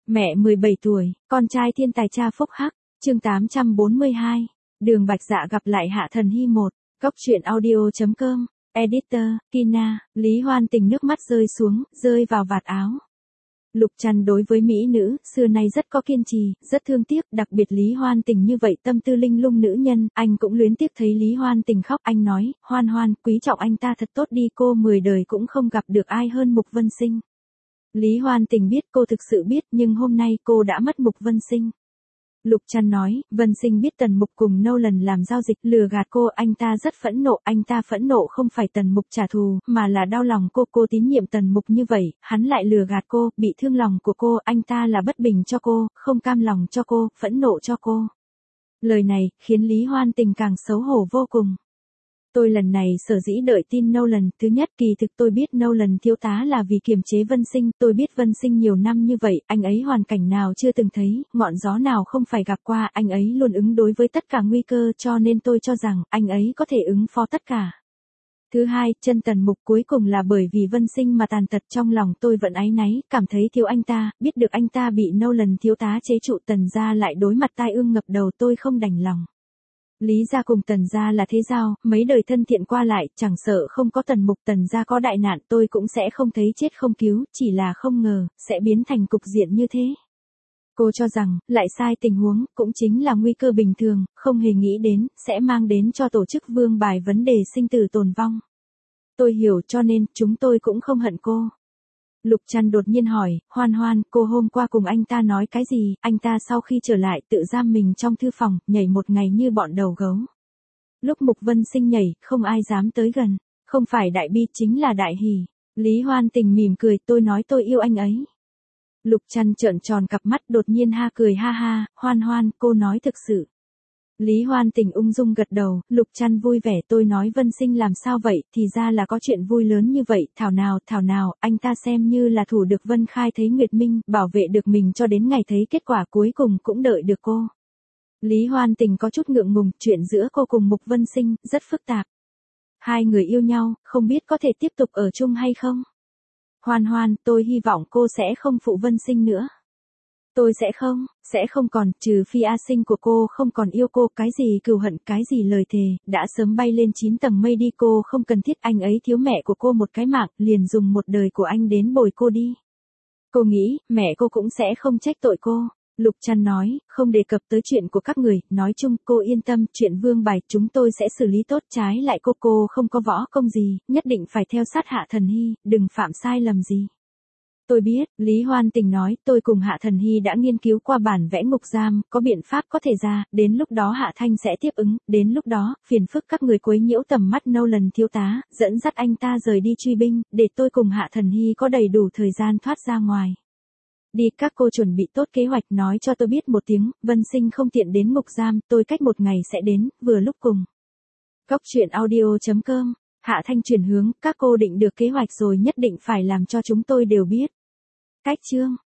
Mẹ 17 tuổi, con trai thiên tài cha phúc hắc, chương 842, Đường Bạch Dạ gặp lại Hạ Thần Hy 1, Cốc truyện audio.com, Editor, Kina, Lý Hoan Tình nước mắt rơi xuống, rơi vào vạt áo. Lục Trăn đối với mỹ nữ, xưa nay rất có kiên trì, rất thương tiếc, đặc biệt Lý Hoan Tình như vậy tâm tư linh lung nữ nhân, anh cũng luyến tiếc thấy Lý Hoan Tình khóc, anh nói, Hoan Hoan, quý trọng anh ta thật tốt đi, cô 10 đời cũng không gặp được ai hơn Mục Vân Sinh. Lý Hoan Tình biết, cô thực sự biết, nhưng hôm nay cô đã mất Mục Vân Sinh. Lục Trăn nói, Vân Sinh biết Tần Mục cùng Nolan làm giao dịch lừa gạt cô, anh ta rất phẫn nộ, anh ta phẫn nộ không phải Tần Mục trả thù, mà là đau lòng cô tín nhiệm Tần Mục như vậy, hắn lại lừa gạt cô, bị thương lòng của cô, anh ta là bất bình cho cô, không cam lòng cho cô, phẫn nộ cho cô. Lời này, khiến Lý Hoan Tình càng xấu hổ vô cùng. Tôi lần này sở dĩ đợi tin Nolan, thứ nhất kỳ thực tôi biết Nolan thiếu tá là vì kiềm chế Vân Sinh, tôi biết Vân Sinh nhiều năm như vậy, anh ấy hoàn cảnh nào chưa từng thấy, ngọn gió nào không phải gặp qua, anh ấy luôn ứng đối với tất cả nguy cơ cho nên tôi cho rằng anh ấy có thể ứng phó tất cả. Thứ hai, chân Tần Mục cuối cùng là bởi vì Vân Sinh mà tàn tật trong lòng tôi vẫn áy náy, cảm thấy thiếu anh ta, biết được anh ta bị Nolan thiếu tá chế trụ Tần gia lại đối mặt tai ương ngập đầu tôi không đành lòng. Lý gia cùng Tần gia là thế giao, mấy đời thân thiện qua lại, chẳng sợ không có Tần Mục Tần gia có đại nạn tôi cũng sẽ không thấy chết không cứu, chỉ là không ngờ, sẽ biến thành cục diện như thế. Cô cho rằng, lại sai tình huống, cũng chính là nguy cơ bình thường, không hề nghĩ đến, sẽ mang đến cho tổ chức Vương Bài vấn đề sinh tử tồn vong. Tôi hiểu cho nên, chúng tôi cũng không hận cô. Lục Trăn đột nhiên hỏi, Hoan Hoan, cô hôm qua cùng anh ta nói cái gì, anh ta sau khi trở lại tự giam mình trong thư phòng, nhảy một ngày như bọn đầu gấu. Lúc Mục Vân Sinh nhảy, không ai dám tới gần, không phải đại bi chính là đại hỉ. Lý Hoan Tình mỉm cười, tôi nói tôi yêu anh ấy. Lục Trăn trợn tròn cặp mắt đột nhiên ha cười ha ha, Hoan Hoan, cô nói thực sự. Lý Hoan Tình ung dung gật đầu, Lục Trăn vui vẻ tôi nói Vân Sinh làm sao vậy, thì ra là có chuyện vui lớn như vậy, thảo nào, anh ta xem như là thủ được Vân Khai thấy Nguyệt Minh, bảo vệ được mình cho đến ngày thấy kết quả cuối cùng cũng đợi được cô. Lý Hoan Tình có chút ngượng ngùng, chuyện giữa cô cùng Mục Vân Sinh, rất phức tạp. Hai người yêu nhau, không biết có thể tiếp tục ở chung hay không? Hoan Hoan, tôi hy vọng cô sẽ không phụ Vân Sinh nữa. Tôi sẽ không còn, trừ phi A Sinh của cô không còn yêu cô, cái gì cừu hận, cái gì lời thề, đã sớm bay lên 9 tầng mây đi, cô không cần thiết, anh ấy thiếu mẹ của cô một cái mạng, liền dùng một đời của anh đến bồi cô đi. Cô nghĩ, mẹ cô cũng sẽ không trách tội cô. Lục Trăn nói, không đề cập tới chuyện của các người, nói chung, cô yên tâm, chuyện Vương Bài chúng tôi sẽ xử lý tốt, trái lại cô không có võ công gì, nhất định phải theo sát Hạ Thần Hy, đừng phạm sai lầm gì. Tôi biết, Lý Hoan Tình nói, tôi cùng Hạ Thần Hy đã nghiên cứu qua bản vẽ ngục giam, có biện pháp có thể ra, đến lúc đó Hạ Thanh sẽ tiếp ứng, đến lúc đó, phiền phức các người quấy nhiễu tầm mắt Nolan thiếu tá, dẫn dắt anh ta rời đi truy binh, để tôi cùng Hạ Thần Hy có đầy đủ thời gian thoát ra ngoài. Đi, các cô chuẩn bị tốt kế hoạch, nói cho tôi biết một tiếng, Vân Sinh không tiện đến ngục giam, tôi cách một ngày sẽ đến, vừa lúc cùng. Cốc truyện audio.com, Hạ Thanh chuyển hướng, các cô định được kế hoạch rồi nhất định phải làm cho chúng tôi đều biết. Cách chương